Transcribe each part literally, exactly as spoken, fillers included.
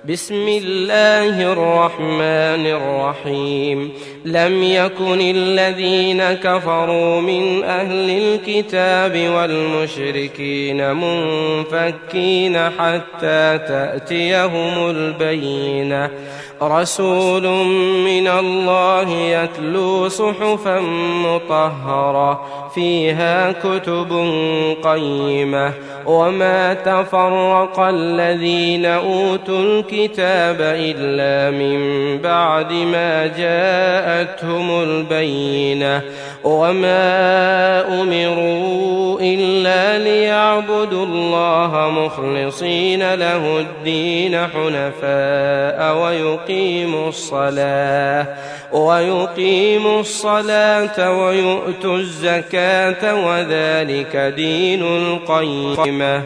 بسم الله الرحمن الرحيم لم يكن الذين كفروا من أهل الكتاب والمشركين منفكين حتى تأتيهم البينة رسول من الله يتلو صحفا مطهرة فيها كتب قيمة وما تفرق الذين أوتوا الكتاب إلا من بعد ما جاءتهم البينة وما أمروا إلا ليعبدوا الله مخلصين له الدين حنفاء ويقيموا الصلاة ويقيموا الصلاة ويؤتوا الزكاة وذلك دين القيمة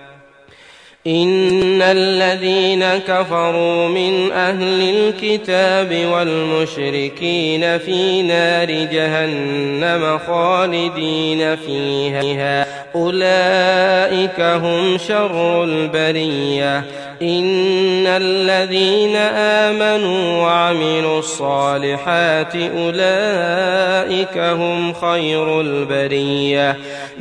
إن الذين كفروا من أهل الكتاب والمشركين في نار جهنم خالدين فيها أولئك هم شر البرية إن الذين آمنوا وعملوا الصالحات أولئك هم خير البرية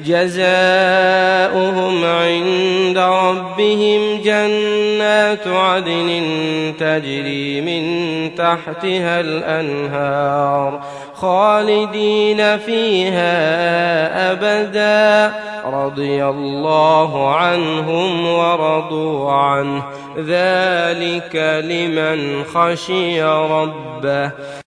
جزاؤهم عند ربهم جنات عدن تجري من تحتها الأنهار خالدين فيها أبدا رضي الله عنهم ورضوا عنه ذلك لمن خشي ربه.